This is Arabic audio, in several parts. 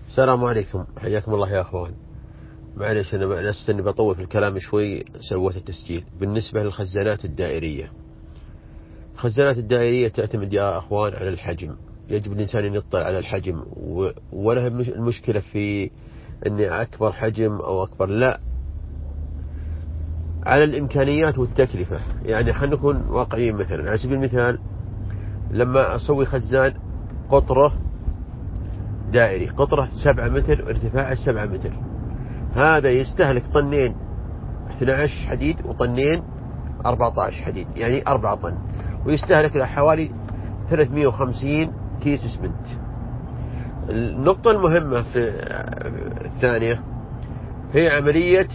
السلام عليكم، حياكم الله يا أخوان. معلش أنا لست أني بطول في الكلام شوي، سويت التسجيل. بالنسبة للخزانات الدائرية، الخزانات الدائرية تعتمد يا أخوان على الحجم. يجب الإنسان أن يطلع على الحجم، ولا المشكلة في أني أكبر حجم أو أكبر، لا، على الإمكانيات والتكلفة. يعني خلينا نكون واقعيين. مثلا على سبيل المثال، لما أسوي خزان قطره دائري، قطره 7 متر، ارتفاعه 7 متر، هذا يستهلك طنين 12 حديد وطنين 14 حديد، يعني 4 طن، ويستهلك له حوالي 350 كيس اسمنت. النقطة المهمة في الثانية هي عملية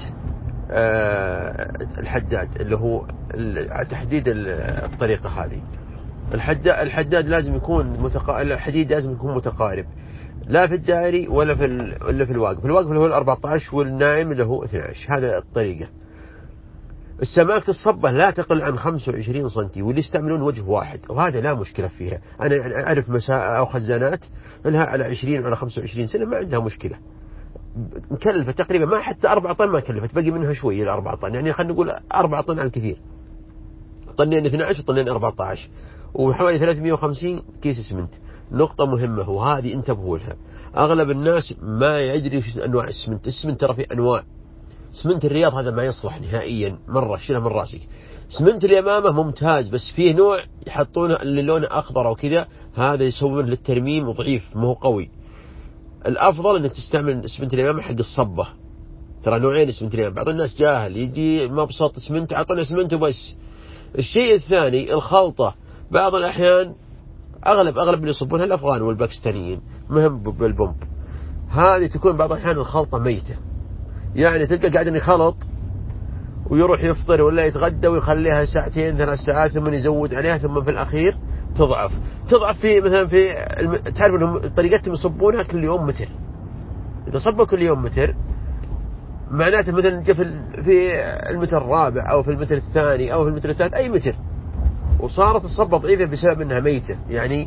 الحداد، اللي هو تحديد الطريقة هذه. الحداد لازم يكون الحديد لازم يكون متقارب، لا في الدائري ولا في الواقف. الواقف اللي هو 14 والناعم اللي هو 12. هذا الطريقة. السماكة الصبة لا تقل عن 25 سنتي، واللي يستعملون وجه واحد، وهذا لا مشكلة فيها. أنا أعرف مساء أو خزانات لها على 20 وعلى 25 سنة، ما عندها مشكلة. مكلفة تقريبا، ما حتى 4 طن ما كلفت، باقي منها شوية ل 4 طن، يعني خلينا نقول 4 طن على الكثير، طنين 12 وطنين 14، وحوالي 350 كيس اسمنت. نقطة مهمة وهذه انتبهوا لها، أغلب الناس ما يدري وش أنواع السمنت. السمنت ترى في أنواع. سمنت الرياض هذا ما يصلح نهائيا، مرة شيلها من راسك. سمنت اليمامة ممتاز، بس فيه نوع يحطونه اللي لونه أخضر أو كذا، هذا يسوون للترميم ضعيف، ما هو قوي. الأفضل أنك تستعمل سمنت اليمامة حق الصبة. ترى نوعين سمنت اليمامة، بعض الناس جاهل يجي مبسط سمنت، عطنا سمنت وبس. الشيء الثاني الخلطة. بعض الأحيان أغلب اللي يصبونها الأفغان والباكستانيين، مهم بالبومب، هذه تكون بعض الأحيان الخلطة ميتة. يعني تلقى قاعد يخلط ويروح يفطر ولا يتغدى ويخليها ساعتين 3 ساعات، ثم يزود عليها، ثم في الأخير تضعف في مثلا تعرف انهم طريقتهم يصبونها كل يوم متر. إذا صبوا كل يوم متر، معناته مثلا في المتر الرابع أو في المتر الثاني أو في المتر الثالث، أي متر، وصارت الصبة ضعيفة بسبب أنها ميتة، يعني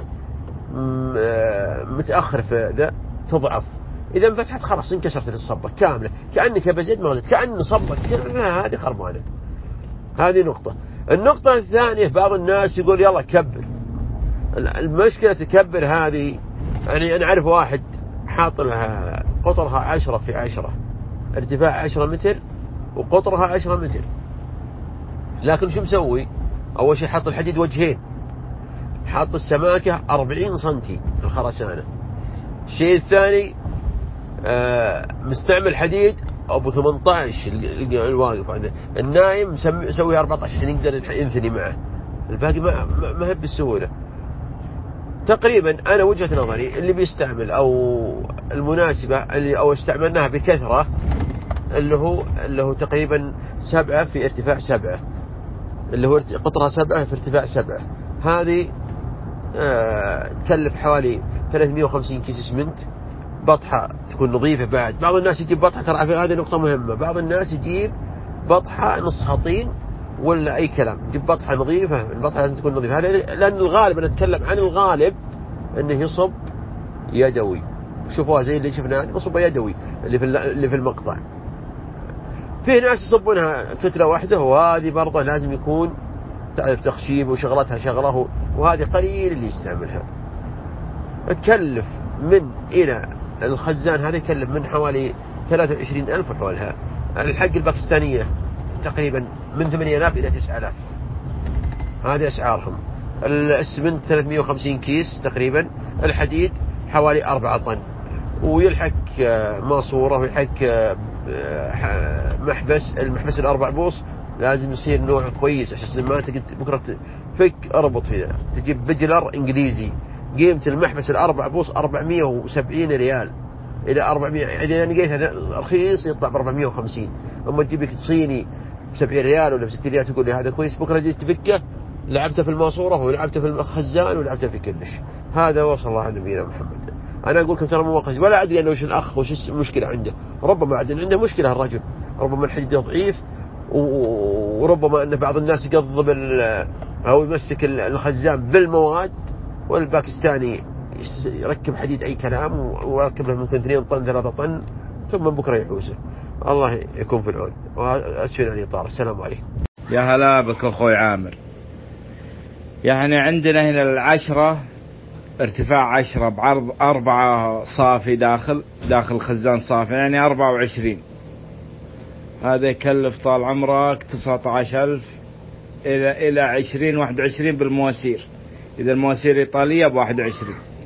متأخر في ذا، تضعف. إذا انفتحت خلاص انكسرت الصبة كاملة، كأنك بزيت مغلت، كأن صبة كلها هذه خربانة. هذه نقطة. النقطة الثانية، بعض الناس يقول يلا كبر. المشكلة تكبر هذه، يعني أنا أعرف واحد حاط لها قطرها 10 في 10، ارتفاع 10 متر وقطرها 10 متر، لكن شو مسوي؟ أول شيء حط الحديد وجهين، حاط السماكة 40 سنتي الخرسانة. الشيء الثاني مستعمل حديد أبو 18 الواقف هذا، النايم مسوي 14 عشان يقدر ينثني معه، الباقي ما هي بالسهولة. تقريبا أنا وجهة نظري اللي بيستعمل أو المناسبة اللي أو استعملناها بكثرة، اللي هو تقريبا 7 في ارتفاع 7، اللي هو قطرها 7 في ارتفاع 7. هذه تكلف حوالي 350 كيس اسمنت. بطحة تكون نظيفة. بعض الناس يجيب بطحة، ترى هذه نقطة مهمة، بعض الناس يجيب بطحة نصها طين ولا أي كلام، يجيب بطحة نظيفة. البطحة لازم تكون نظيفة، هذا لأن الغالب، أنا أتكلم عن الغالب، أنه يصب يدوي. شوفوها زي اللي شفناه، يصب يدوي اللي في المقطع. في ناس يصبونها كتلة واحدة، وهذه برضه لازم يكون تعرف تخشيب وشغلتها شغله، وهذه قليل اللي يستعملها. تكلف من إلى الخزان هذا يكلف من حوالي 23,000 وحولها. الحق الباكستانية تقريبا من 8,000 إلى 9,000، هذه أسعارهم. السمنت 350 كيس تقريبا. الحديد حوالي 4 طن، ويلحق ماسورة، ويلحق المحبس الأربع بوص. لازم يصير نوع كويس عشان ما تقدر بكرة فك اربط فيها. تجيب بجلر إنجليزي، قيمة المحبس الأربع بوص 470 ريال إلى 400، إذا أنا لقيتها رخيص يطلع ب 450. أما تجيب لك صيني ب 70 ريال ولا ب 60 ريال، تقول لي هذا كويس، بكرة جيت تفكه لعبته في الماسورة ولعبته في الخزان ولعبته في كلش. هذا وصل الله على نبينا محمد. أنا أقول لكم ترى مو وقت، ولا أدري أنا وش الأخ وش المشكلة عنده. ربما عنده مشكلة الرجل، ربما الحديد ضعيف، وربما أن بعض الناس يقضب أو يمسك الخزان بالمواد، والباكستاني يركب حديد أي كلام ويركب له ممكن 2 طن 3 طن ثم بكرة يحوسه. الله يكون في العون، وأسفل عن الإطار. السلام عليكم. يا هلا بك أخوي عامر. يعني عندنا هنا العشرة ارتفاع 10 بعرض 4 صافي داخل خزان صافي، يعني 24. هذا يكلف طال عمرك 19,000 إلى 20-21 بالمواسير، إذا المواسير إيطالية ب21.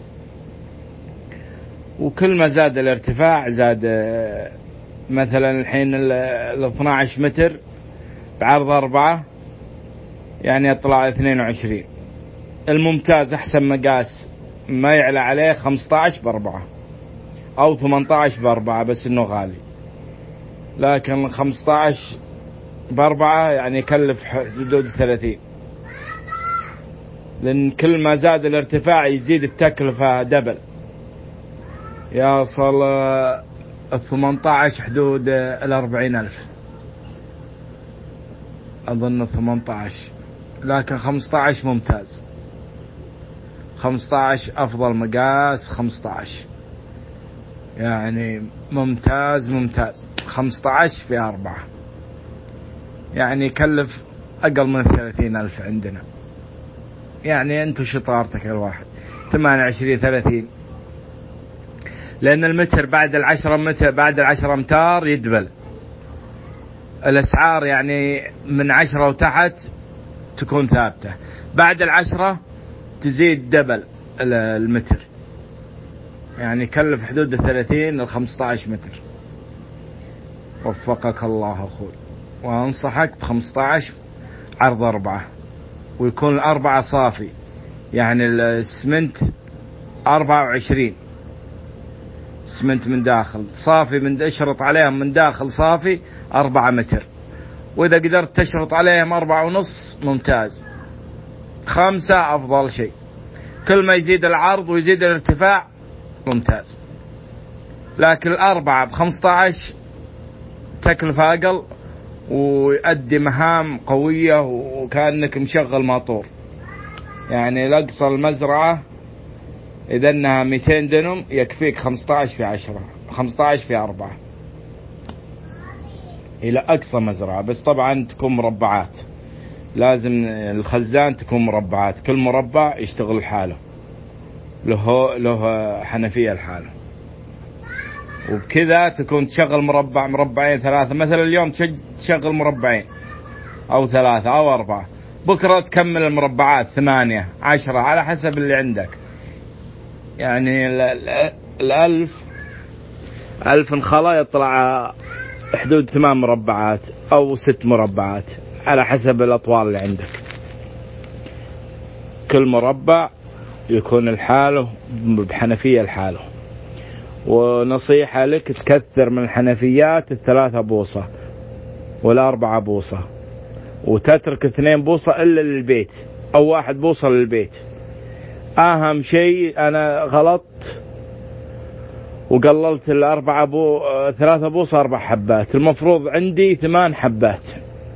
وكل ما زاد الارتفاع زاد. مثلا الحين 12 متر بعرض 4 يعني يطلع 22. الممتاز أحسن مقاس ما يعلى عليه 15 ب4 أو 18 ب4، بس إنه غالي. لكن 15 ب4 يعني يكلف حدود 30، لأن كل ما زاد الارتفاع يزيد التكلفة دبل. يصل 18 حدود 40,000 أظن 18، لكن 15 ممتاز. 15 أفضل مقاس، 15 يعني ممتاز. 15 في 4 يعني يكلف أقل من 30,000 عندنا. يعني أنتو شطارتك الواحد 28-30، لأن المتر بعد 10 أمتار يدبل الأسعار. يعني من 10 وتحت تكون ثابتة، بعد 10 تزيد دبل المتر، يعني يكلف حدود 30-15 متر. وفقك الله أخوي، وأنصحك ب15 عرض 4، ويكون 4 صافي، يعني السمنت 24 سمنت من داخل صافي، من اشرط عليهم من داخل صافي 4 متر، وإذا قدرت تشرط عليهم 4.5 ممتاز، 5 أفضل شيء. كل ما يزيد العرض ويزيد الارتفاع ممتاز، لكن 4 ب15 تكلفة أقل ويؤدي مهام قوية وكأنك مشغل ماطور. يعني لأقصى المزرعة إذا أنها 200 دنم يكفيك 15 في 10، 15 في 4 إلى أقصى مزرعة. بس طبعا تكون مربعات، لازم الخزان تكون مربعات، كل مربع يشتغل حاله، له حنفية لحاله، وبكذا تكون تشغل مربعين 3. مثلا اليوم تشغل مربعين أو 3 أو 4، بكرة تكمل المربعات 8-10 على حسب اللي عندك. يعني 1000 انخلا يطلع حدود 8 مربعات أو 6 مربعات على حسب الأطوال اللي عندك. كل مربع يكون الحاله بحنفية الحاله. ونصيحة لك تكثر من الحنفيات 3 بوصة ولا 4 بوصة، وتترك 2 بوصة إلا للبيت أو 1 بوصة للبيت. أهم شيء أنا غلطت وقللت 3 بوصة 4 حبات، المفروض عندي 8 حبات.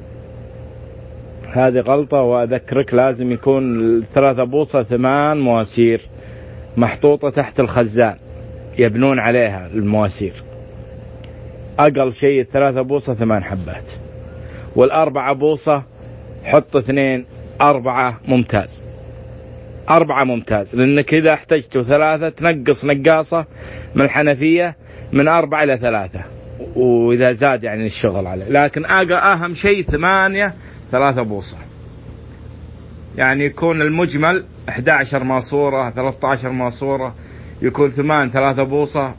هذه غلطة، وأذكرك لازم يكون 3 بوصة 8 مواسير محطوطة تحت الخزان يبنون عليها المواسير. أقل شيء 3 بوصة 8 حبات، وال4 بوصة حط 2 4 ممتاز. 4 ممتاز، لأنك إذا احتجتوا 3 تنقص نقاصة من الحنفية من 4 إلى 3، وإذا زاد يعني الشغل عليه. لكن أهم شيء 8 3 بوصة، يعني يكون المجمل 11 ماسورة 13 ماسورة، يكون 8 3 بوصة،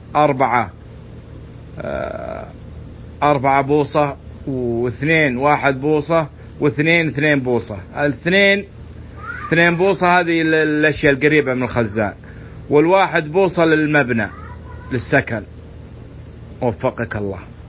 4 بوصة، و2 1 بوصة، و2 2 بوصة. 2 بوصة هذه الأشياء القريبة من الخزان، وال1 بوصة للمبنى للسكن. وفقك الله.